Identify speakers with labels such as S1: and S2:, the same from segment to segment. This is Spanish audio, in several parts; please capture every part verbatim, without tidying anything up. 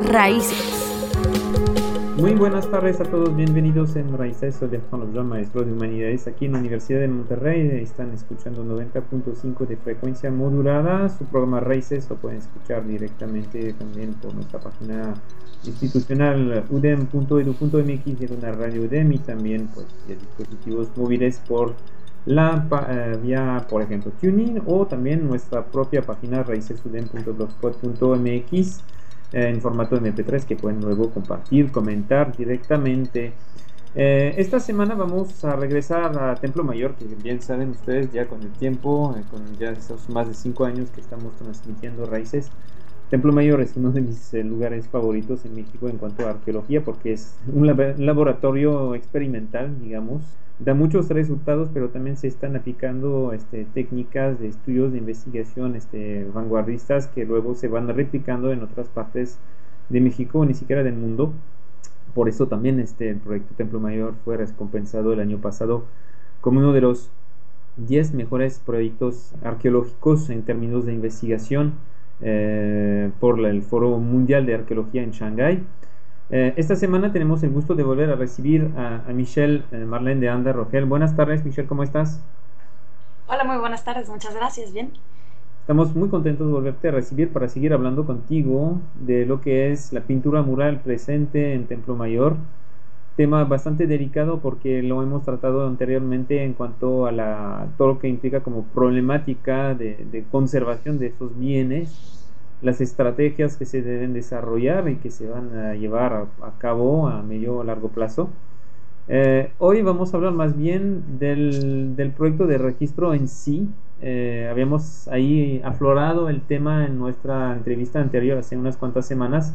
S1: Raíces.
S2: Muy buenas tardes a todos, bienvenidos en Raíces. Soy Juan Lozano, maestro de Humanidades aquí en la Universidad de Monterrey. Están escuchando noventa punto cinco de frecuencia modulada. Su programa Raíces lo pueden escuchar directamente también por nuestra página institucional udem punto edu punto mx, de una radio udem, y también pues de dispositivos móviles por la eh, vía, por ejemplo, TuneIn, o también nuestra propia página raicesudem punto blogspot punto mx en formato eme pe tres, que pueden luego compartir, comentar directamente. Eh, esta semana vamos a regresar a Templo Mayor, que bien saben ustedes ya con el tiempo, eh, con ya esos más de cinco años que estamos transmitiendo Raíces. Templo Mayor es uno de mis eh, lugares favoritos en México en cuanto a arqueología, porque es un, lab un laboratorio experimental, digamos. Da muchos resultados, pero también se están aplicando este, técnicas de estudios de investigación este, vanguardistas, que luego se van replicando en otras partes de México, ni siquiera del mundo. Por eso también este, el proyecto Templo Mayor fue recompensado el año pasado como uno de los diez mejores proyectos arqueológicos en términos de investigación eh, por la, el Foro Mundial de Arqueología en Shanghái. Eh, esta semana tenemos el gusto de volver a recibir a, a Michelle eh, Marlene de Anda Rogel. Buenas tardes, Michelle, ¿cómo estás?
S3: Hola, muy buenas tardes, muchas gracias, bien.
S2: Estamos muy contentos de volverte a recibir para seguir hablando contigo de lo que es la pintura mural presente en Templo Mayor. Tema bastante delicado porque lo hemos tratado anteriormente en cuanto a la, todo lo que implica como problemática de, de conservación de esos bienes, las estrategias que se deben desarrollar y que se van a llevar a, a cabo a medio o largo plazo. Eh, hoy vamos a hablar más bien del, del proyecto de registro en sí. Eh, habíamos ahí aflorado el tema en nuestra entrevista anterior hace unas cuantas semanas.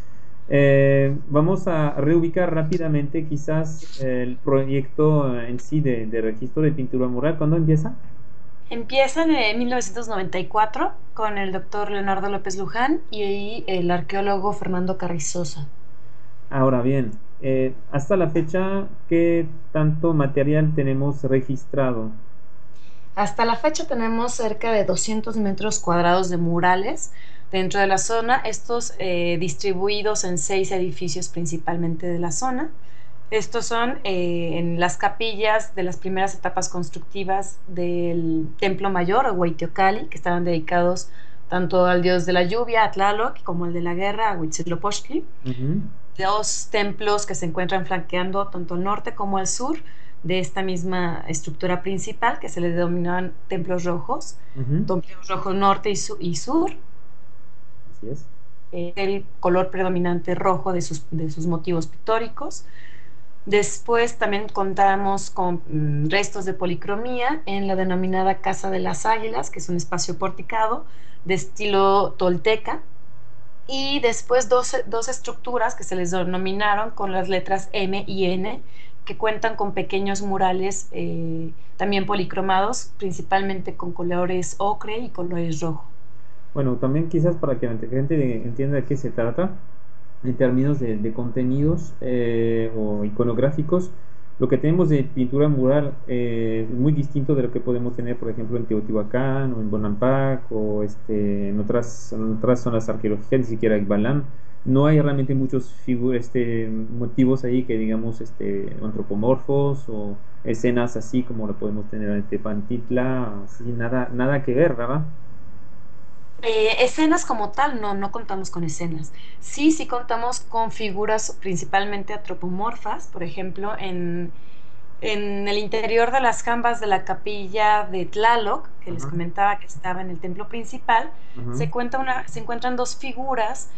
S2: Eh, vamos a reubicar rápidamente quizás el proyecto en sí de, de registro de pintura mural. ¿Cuándo empieza?
S3: Empieza en mil novecientos noventa y cuatro con el doctor Leonardo López Luján y el arqueólogo Fernando Carrizosa.
S2: Ahora bien, eh, hasta la fecha, ¿qué tanto material tenemos registrado?
S3: Hasta la fecha tenemos cerca de doscientos metros cuadrados de murales dentro de la zona, estos eh, distribuidos en seis edificios principalmente de la zona. Estos son eh, en las capillas de las primeras etapas constructivas del Templo Mayor o Huayteocalli, que estaban dedicados tanto al dios de la lluvia, a Tlaloc, como al de la guerra, a Huitzilopochtli.
S2: Uh-huh.
S3: Dos templos que se encuentran flanqueando tanto al norte como al sur de esta misma estructura principal, que se les denominaban templos rojos,
S2: Uh-huh.
S3: templos rojos norte y, su y sur.
S2: Así es.
S3: Eh, el color predominante rojo de sus, de sus motivos pictóricos. Después también contamos con mm, restos de policromía en la denominada Casa de las Águilas, que es un espacio porticado de estilo tolteca. Y después dos, dos estructuras que se les denominaron con las letras M y N, que cuentan con pequeños murales eh, también policromados, principalmente con colores ocre y colores rojo.
S2: Bueno, también quizás para que la gente entienda de qué se trata, en términos de, de contenidos eh, o iconográficos, lo que tenemos de pintura mural eh, es muy distinto de lo que podemos tener, por ejemplo, en Teotihuacán o en Bonampak o este, en, otras, en otras zonas arqueológicas, ni siquiera en Balam. No hay realmente muchos este, motivos ahí que digamos este, antropomorfos o escenas así como lo podemos tener en Tepantitla, así, nada, nada que ver, ¿verdad?
S3: Eh, escenas como tal, no, no contamos con escenas. Sí, sí contamos con figuras principalmente antropomorfas, por ejemplo, en, en el interior de las jambas de la capilla de Tlaloc, que les
S2: Ajá.
S3: comentaba que estaba en el templo principal,
S2: Ajá.
S3: se, cuenta una, se encuentran dos figuras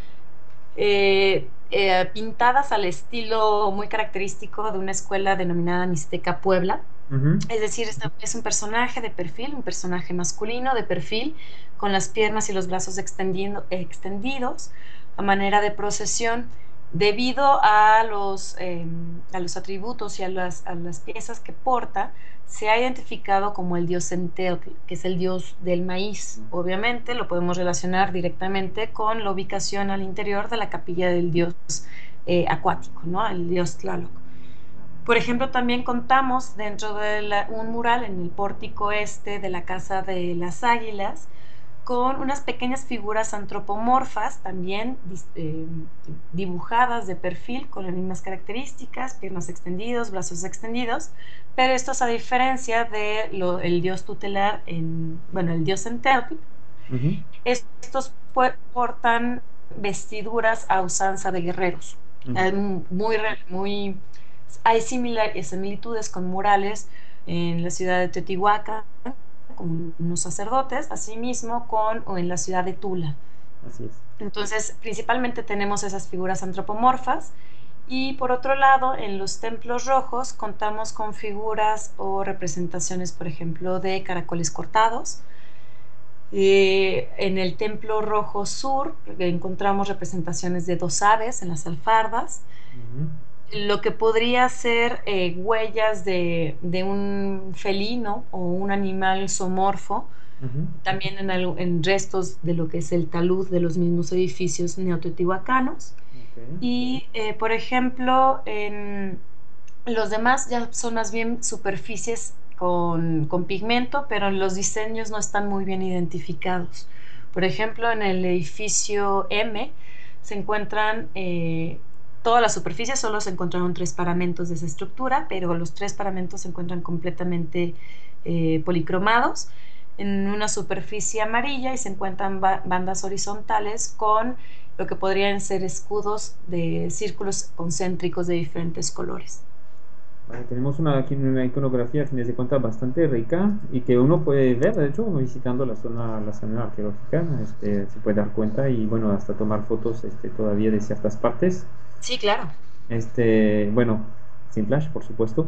S3: eh, eh, pintadas al estilo muy característico de una escuela denominada Mixteca Puebla.
S2: Uh-huh.
S3: Es decir, es un personaje de perfil, un personaje masculino de perfil, con las piernas y los brazos extendidos a manera de procesión, debido a los, eh, a los atributos y a las, a las piezas que porta. Se ha identificado como el dios Centeotl, que es el dios del maíz. Obviamente lo podemos relacionar directamente con la ubicación al interior de la capilla del dios eh, acuático, ¿no? El dios Tlaloc. Por ejemplo, también contamos dentro de la, un mural en el pórtico este de la Casa de las Águilas con unas pequeñas figuras antropomorfas también eh, dibujadas de perfil con las mismas características, piernas extendidos, brazos extendidos, pero esto es a diferencia de lo, el dios tutelar, en, bueno, el dios en Teotl.
S2: Ujú.
S3: Estos portan vestiduras a usanza de guerreros.
S2: Ujú.
S3: Hay muy, muy, hay similar, similitudes con murales en la ciudad de Teotihuacán, con unos sacerdotes, asimismo con o en la ciudad de Tula.
S2: Así es.
S3: Entonces, principalmente tenemos esas figuras antropomorfas y por otro lado, en los templos rojos contamos con figuras o representaciones, por ejemplo, de caracoles cortados. Eh, en el templo rojo sur encontramos representaciones de dos aves en las alfardas.
S2: Ujú.
S3: Lo que podría ser eh, huellas de, de, un felino o un animal zoomorfo,
S2: Ujú.
S3: también en, en, restos de lo que es el talud de los mismos edificios neoteotihuacanos.
S2: Okay.
S3: Y, eh, por ejemplo, en los demás ya son más bien superficies con, con pigmento, pero los diseños no están muy bien identificados. Por ejemplo, en el edificio M se encuentran eh, toda la superficie, solo se encontraron tres paramentos de esa estructura, pero los tres paramentos se encuentran completamente eh, policromados en una superficie amarilla y se encuentran ba bandas horizontales con lo que podrían ser escudos de círculos concéntricos de diferentes colores.
S2: Vale, tenemos una, aquí una iconografía, a fin de cuentas, bastante rica y que uno puede ver, de hecho, visitando la zona, la zona arqueológica, este, se puede dar cuenta y, bueno, hasta tomar fotos este, todavía de ciertas partes.
S3: Sí, claro.
S2: Este, bueno, sin flash, por supuesto.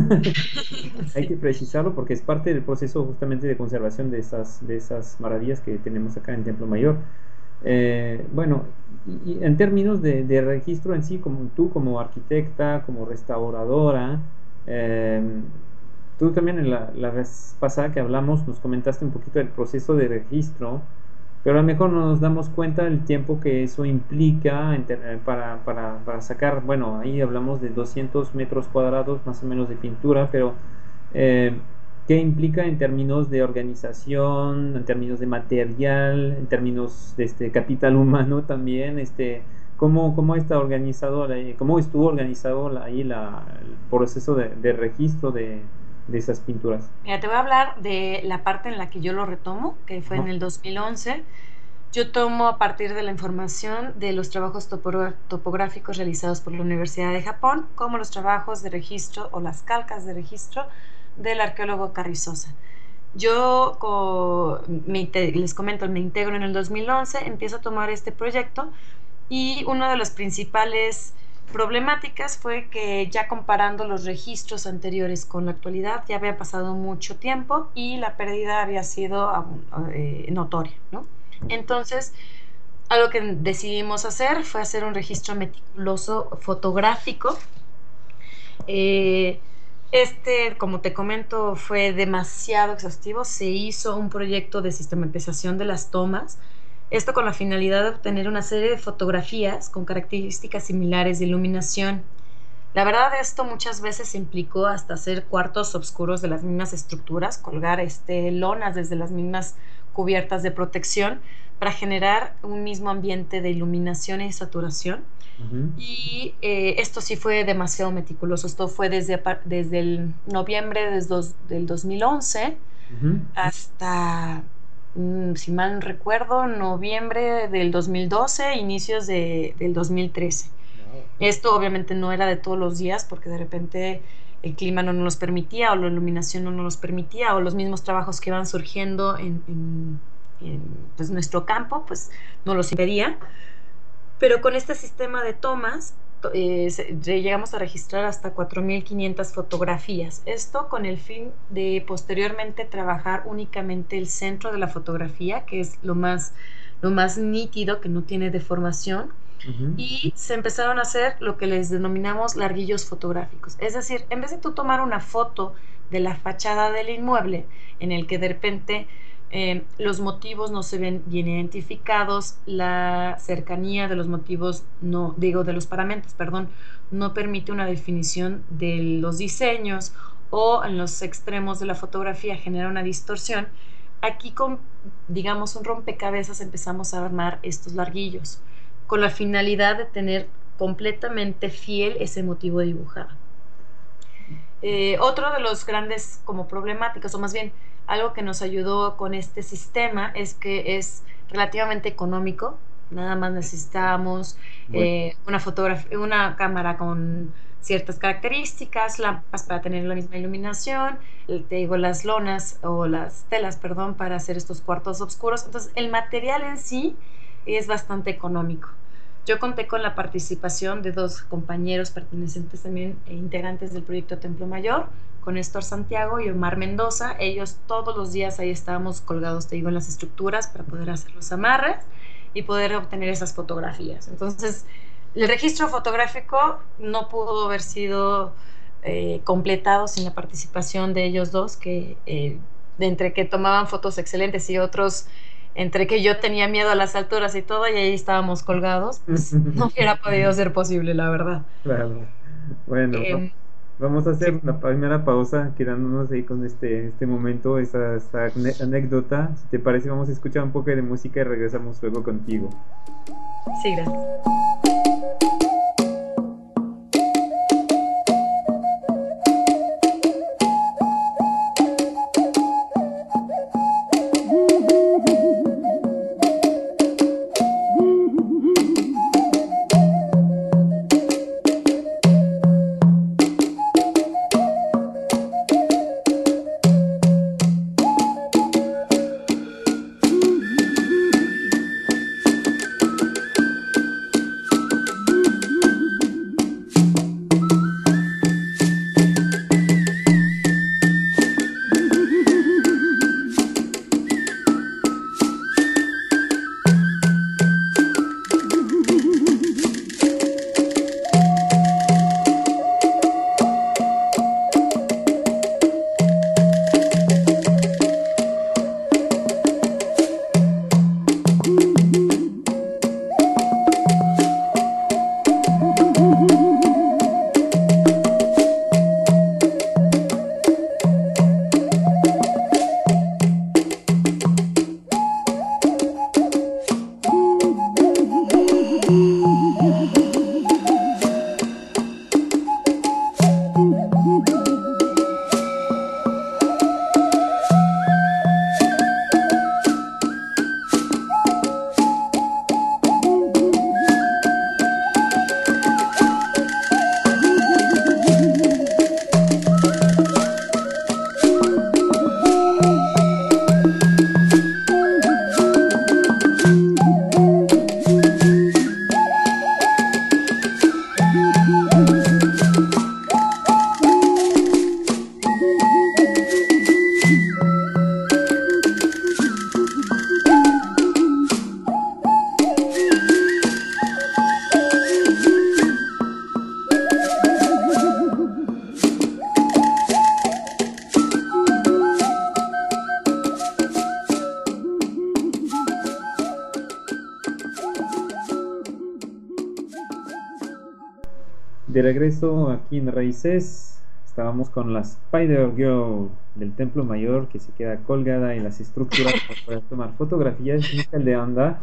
S2: Hay
S3: Sí.
S2: que precisarlo porque es parte del proceso justamente de conservación de esas, de esas maravillas que tenemos acá en Templo Mayor. Eh, bueno, y, y en términos de, de registro en sí, como tú como arquitecta, como restauradora, eh, tú también en la, la vez pasada que hablamos nos comentaste un poquito del proceso de registro, pero a lo mejor no nos damos cuenta del tiempo que eso implica en ter- eh, para, para, para sacar, bueno, ahí hablamos de doscientos metros cuadrados más o menos de pintura, pero eh, ¿qué implica en términos de organización, en términos de material, en términos de este capital humano también? Este, ¿cómo, cómo está organizado, la- cómo estuvo organizado la- ahí la, el proceso de, de registro de, de esas pinturas?
S3: Mira, te voy a hablar de la parte en la que yo lo retomo, que fue
S2: Ajá.
S3: en el dos mil once. Yo tomo a partir de la información de los trabajos topográficos realizados por la Universidad de Japón, como los trabajos de registro o las calcas de registro del arqueólogo Carrizosa. Yo, me, les comento, me integro en el dos mil once, empiezo a tomar este proyecto y una de las principales problemáticas fue que ya comparando los registros anteriores con la actualidad ya había pasado mucho tiempo y la pérdida había sido eh, notoria, ¿no? Entonces, algo que decidimos hacer fue hacer un registro meticuloso fotográfico. Eh, este, como te comento, fue demasiado exhaustivo. Se hizo un proyecto de sistematización de las tomas, esto con la finalidad de obtener una serie de fotografías con características similares de iluminación. La verdad, esto muchas veces implicó hasta hacer cuartos oscuros de las mismas estructuras, colgar este, lonas desde las mismas cubiertas de protección para generar un mismo ambiente de iluminación y saturación.
S2: Ujú.
S3: Y eh, esto sí fue demasiado meticuloso. Esto fue desde, desde el noviembre desde dos, del dos mil once
S2: Ujú.
S3: hasta, mm, si mal no recuerdo, noviembre del dos mil doce, inicios de, del dos mil trece.
S2: Wow.
S3: Esto obviamente no era de todos los días porque de repente el clima no nos los permitía o la iluminación no nos los permitía o los mismos trabajos que iban surgiendo en, en, en pues, nuestro campo pues no los impedía. Pero con este sistema de tomas eh, llegamos a registrar hasta cuatro mil quinientas fotografías. Esto con el fin de posteriormente trabajar únicamente el centro de la fotografía, que es lo más, lo más nítido, que no tiene deformación.
S2: Ujú.
S3: Y se empezaron a hacer lo que les denominamos larguillos fotográficos. Es decir, en vez de tú tomar una foto de la fachada del inmueble, en el que de repente eh, los motivos no se ven bien identificados, la cercanía de los motivos, no, digo, de los paramentos, perdón, no permite una definición de los diseños o en los extremos de la fotografía genera una distorsión, aquí con, digamos, un rompecabezas empezamos a armar estos larguillos, con la finalidad de tener completamente fiel ese motivo dibujado. Eh, otro de los grandes como problemáticos, o más bien algo que nos ayudó con este sistema, es que es relativamente económico. Nada más necesitamos
S2: Bueno,
S3: eh, una fotografía, una cámara con ciertas características, lámparas para tener la misma iluminación, te digo, las lonas o las telas, perdón, para hacer estos cuartos oscuros. Entonces, el material en sí es bastante económico. Yo conté con la participación de dos compañeros pertenecientes también e integrantes del proyecto Templo Mayor, con Néstor Santiago y Omar Mendoza. Ellos todos los días ahí estábamos colgados, te digo, en las estructuras para poder hacer los amarres y poder obtener esas fotografías. Entonces, el registro fotográfico no pudo haber sido eh, completado sin la participación de ellos dos, que eh, de entre que tomaban fotos excelentes y otros entre que yo tenía miedo a las alturas y todo, y ahí estábamos colgados, pues no hubiera podido ser posible, la verdad.
S2: claro. Bueno, va-
S3: Eh,
S2: vamos a
S3: sí,
S2: hacer la primera pausa, quedándonos ahí con este, este momento, esta, esta ane- anécdota. Si te parece, vamos a escuchar un poco de música y regresamos luego contigo.
S3: sí, gracias.
S2: De regreso aquí en Raíces, estábamos con la Spider Girl del Templo Mayor que se queda colgada en las estructuras para poder tomar fotografías, nunca de onda.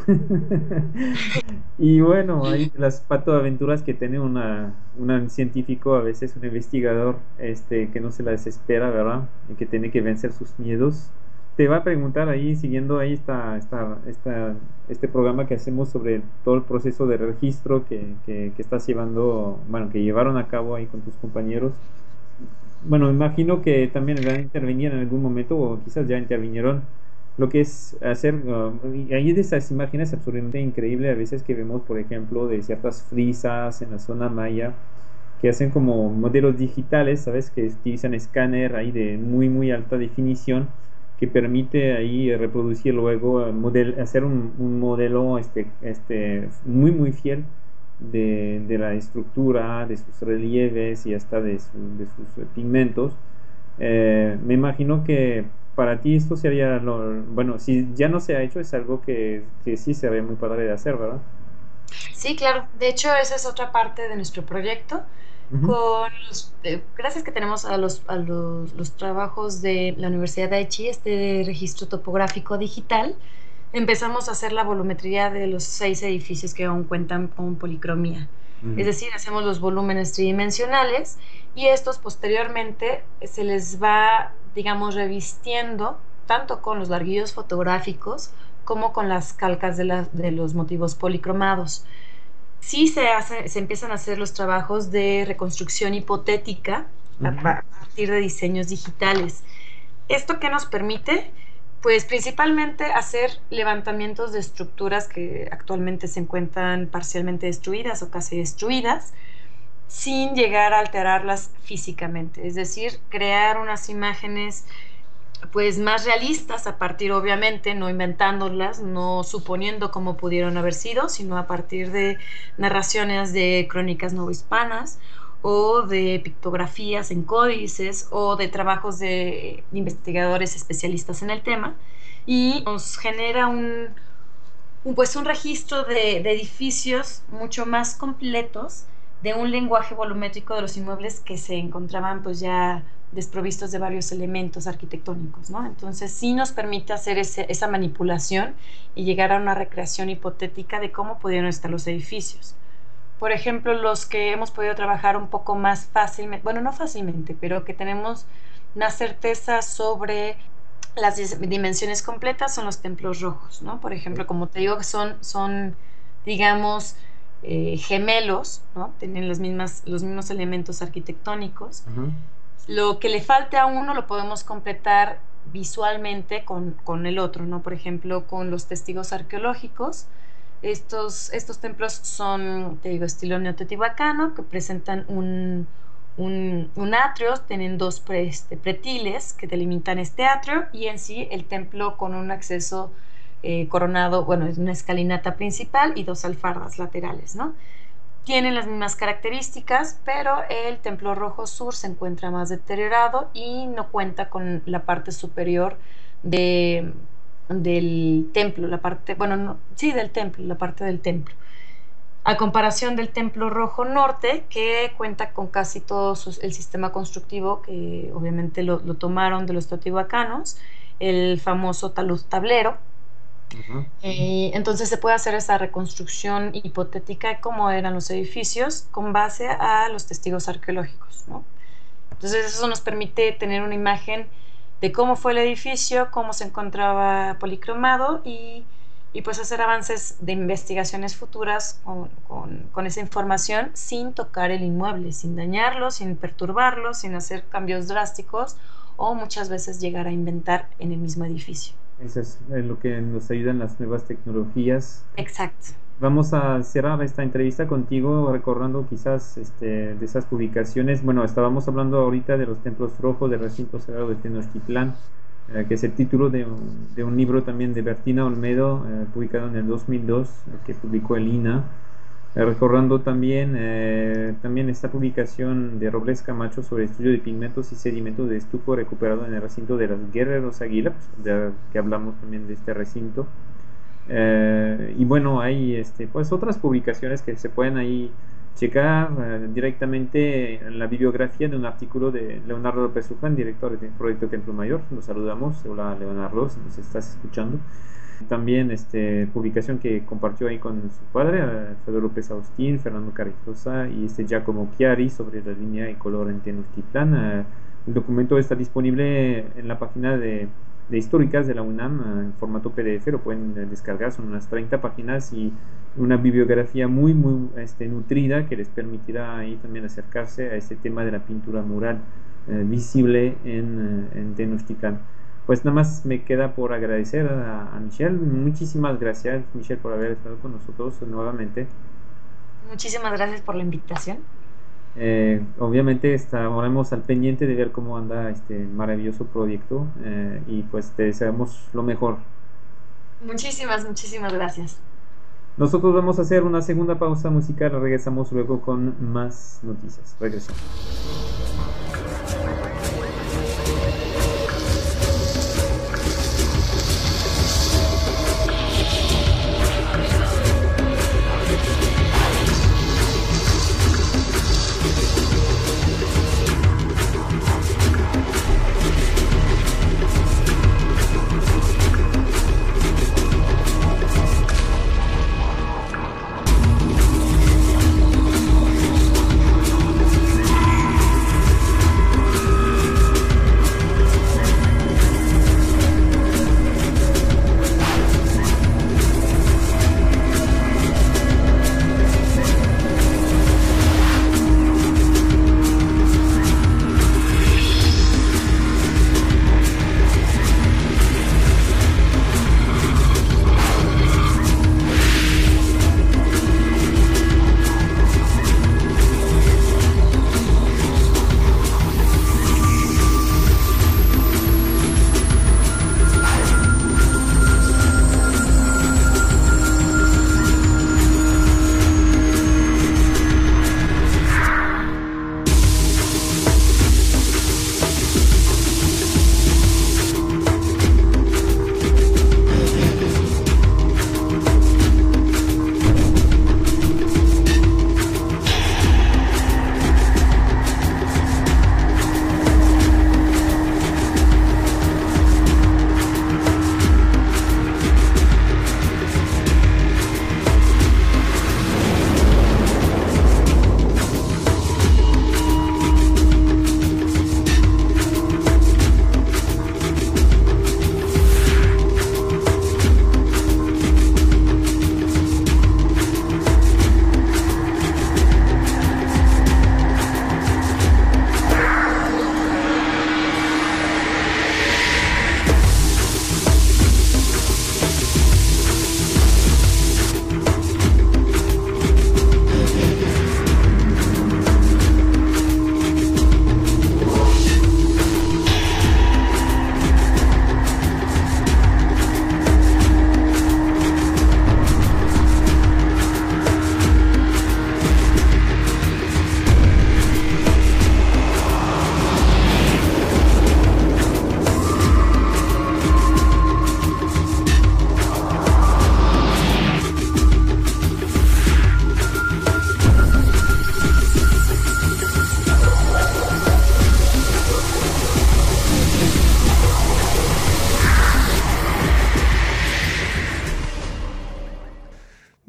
S2: Y bueno, hay las patoaventuras que tiene una, un científico, a veces un investigador, este, que no se la desespera, ¿verdad? Y que tiene que vencer sus miedos. Te va a preguntar ahí, siguiendo ahí esta, esta, esta, este programa que hacemos sobre todo el proceso de registro que, que, que estás llevando, bueno, que llevaron a cabo ahí con tus compañeros. Bueno, imagino que también van a intervenir en algún momento, o quizás ya intervinieron, lo que es hacer, uh, y hay de esas imágenes absolutamente increíbles a veces que vemos, por ejemplo, de ciertas frisas en la zona maya, que hacen como modelos digitales, ¿sabes? Que utilizan escáner ahí de muy, muy alta definición, que permite ahí reproducir luego, eh, model, hacer un, un modelo este, este, muy, muy fiel de, de la estructura, de sus relieves y hasta de, su- de sus eh, pigmentos. Eh, me imagino que para ti esto sería, lo, bueno, si ya no se ha hecho, es algo que, que sí sería muy padre de hacer, ¿verdad?
S3: Sí, claro. De hecho, esa es otra parte de nuestro proyecto.
S2: Ujú,
S3: Con los, eh, gracias que tenemos a, los, a los, los trabajos de la Universidad de Aichi, este registro topográfico digital, empezamos a hacer la volumetría de los seis edificios que aún cuentan con policromía. Es
S2: ujú,
S3: decir, hacemos los volúmenes tridimensionales y estos posteriormente se les va, digamos, revistiendo tanto con los larguillos fotográficos como con las calcas de, la, de los motivos policromados. Sí se, hace, se empiezan a hacer los trabajos de reconstrucción hipotética a
S2: ujú,
S3: partir de diseños digitales. ¿Esto qué nos permite? Pues principalmente hacer levantamientos de estructuras que actualmente se encuentran parcialmente destruidas o casi destruidas, sin llegar a alterarlas físicamente, es decir, crear unas imágenes pues más realistas a partir, obviamente, no inventándolas, no suponiendo cómo pudieron haber sido, sino a partir de narraciones de crónicas novohispanas o de pictografías en códices o de trabajos de investigadores especialistas en el tema, y nos genera un, un, pues un registro de, de edificios mucho más completos, de un lenguaje volumétrico de los inmuebles que se encontraban pues ya desprovistos de varios elementos arquitectónicos, ¿no? Entonces sí nos permite hacer ese, esa manipulación y llegar a una recreación hipotética de cómo pudieron estar los edificios. Por ejemplo, los que hemos podido trabajar un poco más fácilmente, bueno, no fácilmente, pero que tenemos una certeza sobre las dimensiones completas son los templos rojos, ¿no? Por ejemplo, como te digo, son, son digamos, eh, gemelos, ¿no? Tienen las mismas, los mismos elementos arquitectónicos.
S2: ajá,
S3: Lo que le falte a uno lo podemos completar visualmente con, con el otro, ¿no? Por ejemplo, con los testigos arqueológicos. Estos, estos templos son, te digo, estilo neoteotihuacano, que presentan un, un, un atrio, tienen dos pre, este, pretiles que delimitan este atrio y en sí el templo con un acceso eh, coronado, bueno, es una escalinata principal y dos alfardas laterales, ¿no? Tienen las mismas características, pero el templo rojo sur se encuentra más deteriorado y no cuenta con la parte superior de, del templo, la parte, bueno, no, sí, del templo, la parte del templo. A comparación del templo rojo norte, que cuenta con casi todo su, el sistema constructivo, que obviamente lo, lo tomaron de los teotihuacanos, el famoso talud tablero,
S2: ajá.
S3: y entonces se puede hacer esa reconstrucción hipotética de cómo eran los edificios con base a los testigos arqueológicos, ¿no? Entonces eso nos permite tener una imagen de cómo fue el edificio, cómo se encontraba policromado y, y pues hacer avances de investigaciones futuras con, con, con esa información sin tocar el inmueble, sin dañarlo, sin perturbarlo, sin hacer cambios drásticos o muchas veces llegar a inventar en el mismo edificio.
S2: Eso es eh, lo que nos ayudan las nuevas tecnologías.
S3: Exacto.
S2: Vamos a cerrar esta entrevista contigo recordando quizás este, de esas publicaciones. Bueno, estábamos hablando ahorita de los templos rojos del recinto sagrado de Tenochtitlán, eh, que es el título de un, de un libro también de Bertina Olmedo, eh, publicado en el dos mil dos, eh, que publicó el I N A. Eh, recordando también, eh, también esta publicación de Robles Camacho sobre estudio de pigmentos y sedimentos de estuco recuperado en el recinto de las Guerreros Águila, pues, de, que hablamos también de este recinto. Eh, y bueno, hay este, pues otras publicaciones que se pueden ahí checar eh, directamente en la bibliografía de un artículo de Leonardo López Ufán, director del proyecto Templo Mayor. Los saludamos. Hola Leonardo, si nos estás escuchando. También este, publicación que compartió ahí con su padre, Alfredo López Agustín, Fernando Carrizosa y este Giacomo Chiari sobre la línea y color en Tenochtitlán. Eh, el documento está disponible en la página de de históricas de la UNAM en formato P D F, lo pueden descargar, son unas treinta páginas y una bibliografía muy muy este, nutrida que les permitirá ahí también acercarse a este tema de la pintura mural eh, visible en, en Tenochtitlán. Pues nada más me queda por agradecer a, a Michelle, muchísimas gracias Michelle por haber estado con nosotros nuevamente.
S3: Muchísimas gracias por la invitación.
S2: Eh, obviamente estaremos al pendiente de ver cómo anda este maravilloso proyecto eh, y pues te deseamos lo mejor.
S3: Muchísimas, muchísimas gracias.
S2: Nosotros vamos a hacer una segunda pausa musical, regresamos luego con más noticias. Regresamos.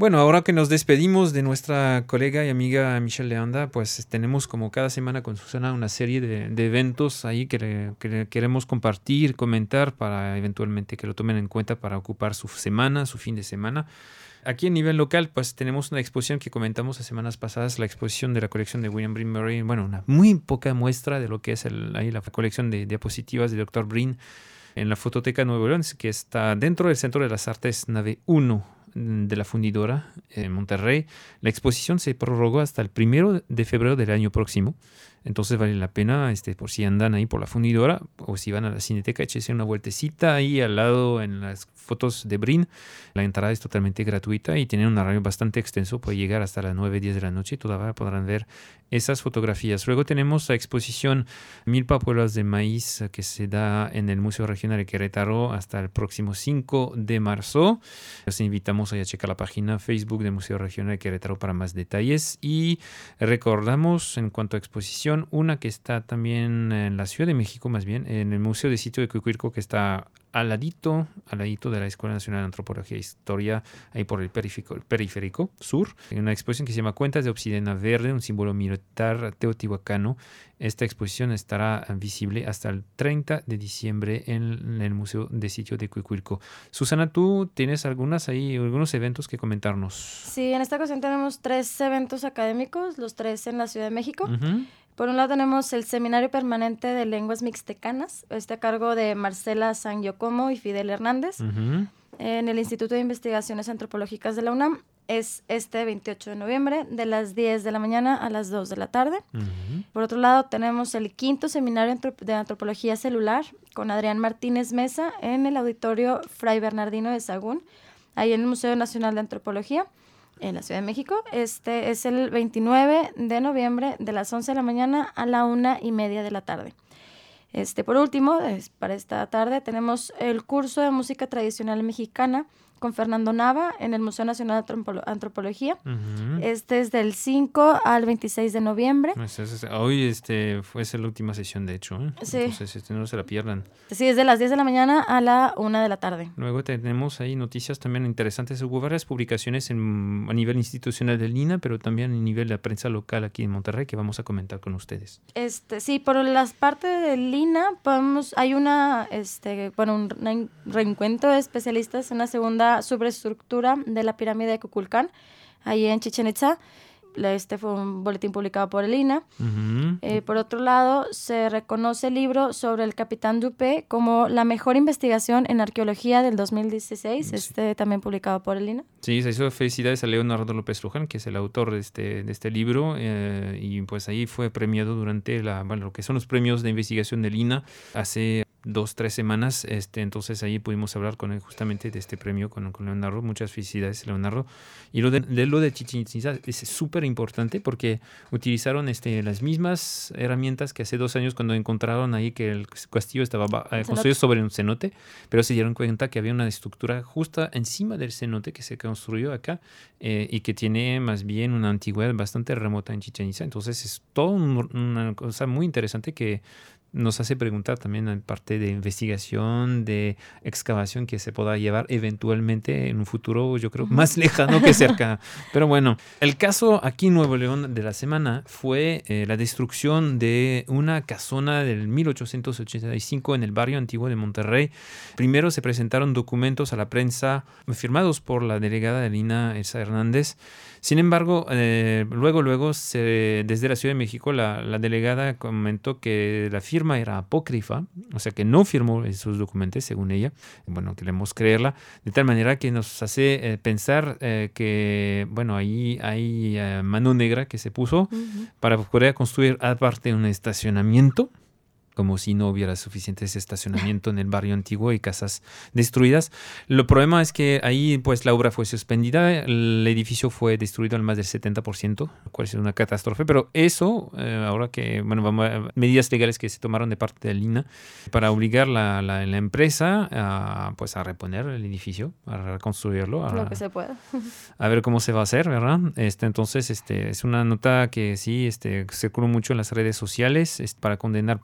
S2: bueno, ahora que nos despedimos de nuestra colega y amiga Michelle Leanda, pues tenemos como cada semana con Susana una serie de, de eventos ahí que, que queremos compartir, comentar para eventualmente que lo tomen en cuenta para ocupar su semana, su fin de semana. Aquí a nivel local, pues tenemos una exposición que comentamos las semanas pasadas, la exposición de la colección de William Breen Murray, bueno, una muy poca muestra de lo que es el, ahí la colección de diapositivas del doctor Breen en la Fototeca Nuevo León, que está dentro del Centro de las Artes Nave uno de la Fundidora en Monterrey. La exposición se prorrogó hasta el primero de febrero del año próximo. Entonces vale la pena, este, por si andan ahí por la Fundidora o si van a la Cineteca, échense una vueltecita ahí al lado en las fotos de Breen. La entrada es totalmente gratuita y tienen un horario bastante extenso, puede llegar hasta las nueve, diez de la noche y todavía podrán ver esas fotografías. Luego tenemos la exposición Mil Papuelas de Maíz que se da en el Museo Regional de Querétaro hasta el próximo cinco de marzo. Los invitamos a checar la página Facebook del Museo Regional de Querétaro para más detalles y recordamos en cuanto a exposición una que está también en la Ciudad de México, más bien en el Museo de Sitio de Cuicuilco, que está al ladito, al ladito de la Escuela Nacional de Antropología e Historia, ahí por el periférico, el periférico sur, en una exposición que se llama Cuentas de Obsidiana Verde, un símbolo militar teotihuacano. Esta exposición estará visible hasta el treinta de diciembre en el Museo de Sitio de Cuicuilco. Susana, ¿tú tienes algunas ahí, algunos eventos que comentarnos?
S1: Sí, en esta ocasión tenemos tres eventos académicos, los tres en la Ciudad de México.
S2: Uh-huh.
S1: Por un lado tenemos el Seminario Permanente de Lenguas Mixtecanas, este a cargo de Marcela San Giacomo y Fidel Hernández,
S2: Uh-huh.
S1: en el Instituto de Investigaciones Antropológicas de la UNAM. Es este veintiocho de noviembre, de las diez de la mañana a las dos de la tarde.
S2: Uh-huh.
S1: Por otro lado, tenemos el quinto Seminario de Antropología Celular con Adrián Martínez Mesa en el Auditorio Fray Bernardino de Sahagún, ahí en el Museo Nacional de Antropología, en la Ciudad de México. Este es el veintinueve de noviembre, de las once de la mañana a la una y media de la tarde. Este, por último, es, para esta tarde tenemos el curso de música tradicional mexicana con Fernando Nava en el Museo Nacional de Antropolo- Antropología.
S2: Uh-huh.
S1: Este es del cinco al veintiséis de noviembre.
S2: Pues es, es, hoy este, fue esa la última sesión, de hecho. ¿eh?
S1: Sí.
S2: Entonces este, no se la pierdan.
S1: Sí, es de las diez de la mañana a la una de la tarde.
S2: Luego tenemos ahí noticias también interesantes. Hubo varias publicaciones en, a nivel institucional del I N A, pero también a nivel de la prensa local aquí en Monterrey que vamos a comentar con ustedes.
S1: Este, sí, por las partes del I N A, podemos, hay una, este, bueno, un re- reencuentro de especialistas en la segunda subreestructura de la pirámide de Kukulcán, ahí en Chichén Itzá. Este fue un boletín publicado por el I N A.
S2: Uh-huh.
S1: Eh, por otro lado, se reconoce el libro sobre el capitán Dupé como la mejor investigación en arqueología del dos mil dieciséis, sí. Este también publicado por el I N A.
S2: Sí, se hizo felicidades a Leonardo López Luján, que es el autor de este, de este libro, eh, y pues ahí fue premiado durante la, bueno, lo que son los premios de investigación del I N A hace dos, tres semanas. Este, entonces ahí pudimos hablar con él justamente de este premio con, con Leonardo. Muchas felicidades, Leonardo. Y lo de, de lo de Chichén Itzá es súper importante porque utilizaron este, las mismas herramientas que hace dos años cuando encontraron ahí que el castillo estaba eh, construido sobre un cenote, pero se dieron cuenta que había una estructura justa encima del cenote que se construyó acá eh, y que tiene más bien una antigüedad bastante remota en Chichén Itzá. Entonces es todo un, una cosa muy interesante que nos hace preguntar también en parte de investigación, de excavación que se pueda llevar eventualmente en un futuro, yo creo, más lejano que cerca. Pero bueno, el caso aquí en Nuevo León de la semana fue eh, la destrucción de una casona del mil ochocientos ochenta y cinco en el barrio antiguo de Monterrey. Primero se presentaron documentos a la prensa firmados por la delegada de I N A, Elsa Hernández. Sin embargo, eh, luego, luego, se, desde la Ciudad de México, la, la delegada comentó que la firma era apócrifa, o sea que no firmó esos documentos, según ella. Bueno, queremos creerla, de tal manera que nos hace eh, pensar eh, que, bueno, ahí hay eh, mano negra que se puso uh-huh. para poder construir aparte un estacionamiento, como si no hubiera suficiente estacionamiento en el barrio antiguo y casas destruidas. Lo problema es que ahí pues la obra fue suspendida, el edificio fue destruido al más del setenta por ciento, lo cual es una catástrofe, pero eso, eh, ahora que, bueno, vamos a, medidas legales que se tomaron de parte del I N A para obligar la, la, la empresa a, pues a reponer el edificio, a reconstruirlo. A,
S1: lo que se pueda.
S2: A ver cómo se va a hacer, ¿verdad? Este, entonces, este, es una nota que sí este, circuló mucho en las redes sociales es para condenar primero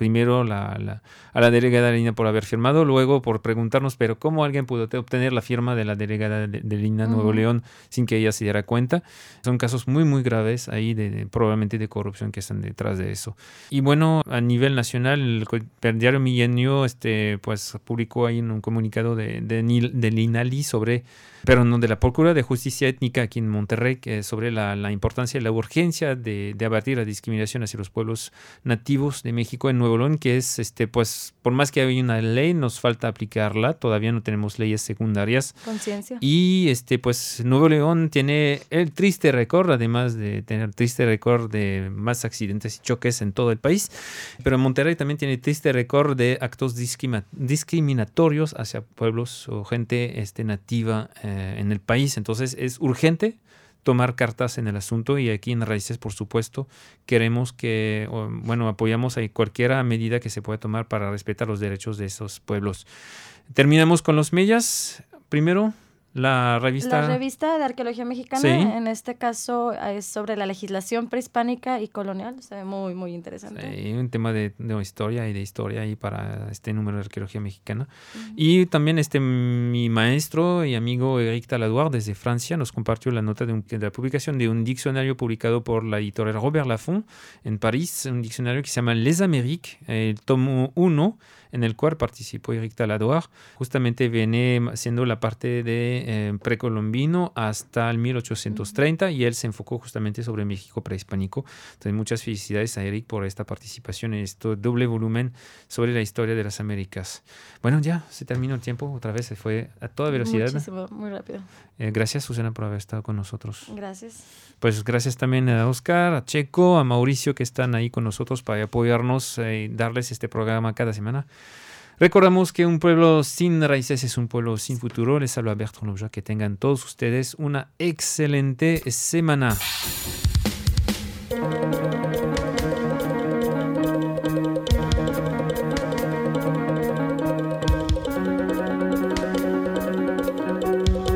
S2: primero la, la, a la delegada Lina por haber firmado, luego por preguntarnos, pero ¿cómo alguien pudo obtener la firma de la delegada de, de Lina Nuevo uh-huh. León sin que ella se diera cuenta? Son casos muy, muy graves ahí, de, de, probablemente de corrupción que están detrás de eso. Y bueno, a nivel nacional, el, el diario Milenio este, pues, publicó ahí un comunicado de, de, del INALI sobre, pero no de la Procuraduría de Justicia Étnica aquí en Monterrey, que sobre la, la importancia y la urgencia de, de abatir la discriminación hacia los pueblos nativos de México en Nuevo León, que es, este, pues, por más que haya una ley, nos falta aplicarla, todavía no tenemos leyes secundarias.
S1: Conciencia.
S2: Y, este, pues, Nuevo León tiene el triste récord, además de tener triste récord de más accidentes y choques en todo el país, pero Monterrey también tiene triste récord de actos discrima- discriminatorios hacia pueblos o gente este, nativa eh, en el país. Entonces, es urgente tomar cartas en el asunto, y aquí en Raíces, por supuesto, queremos que, o, bueno, apoyamos a cualquier medida que se pueda tomar para respetar los derechos de esos pueblos. Terminamos con los mellas. Primero, la revista...
S1: La revista de Arqueología Mexicana, sí. En este caso es sobre la legislación prehispánica y colonial, se ve muy, muy interesante.
S2: Sí, un tema de, de historia y de historia ahí para este número de Arqueología Mexicana. Uh-huh. Y también este mi maestro y amigo Eric Taladoire desde Francia nos compartió la nota de, un, de la publicación de un diccionario publicado por la editorial Robert Laffont en París, un diccionario que se llama Les Amériques, el tomo uno, en el cual participó Eric Taladoire. Justamente viene siendo la parte de eh, precolombino hasta el mil ochocientos treinta, y él se enfocó justamente sobre México prehispánico. Entonces, muchas felicidades a Eric por esta participación en este doble volumen sobre la historia de las Américas. Bueno, ya se terminó el tiempo, otra vez se fue a toda velocidad.
S1: Muchísimo, muy rápido.
S2: Eh, gracias, Susana, por haber estado con nosotros.
S1: Gracias.
S2: Pues gracias también a Oscar, a Checo, a Mauricio, que están ahí con nosotros para apoyarnos y eh, darles este programa cada semana. Recordamos que un pueblo sin raíces es un pueblo sin futuro. Les saluda Bertrand Lobja. Que tengan todos ustedes una excelente semana.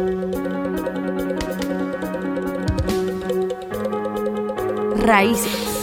S4: Raíces.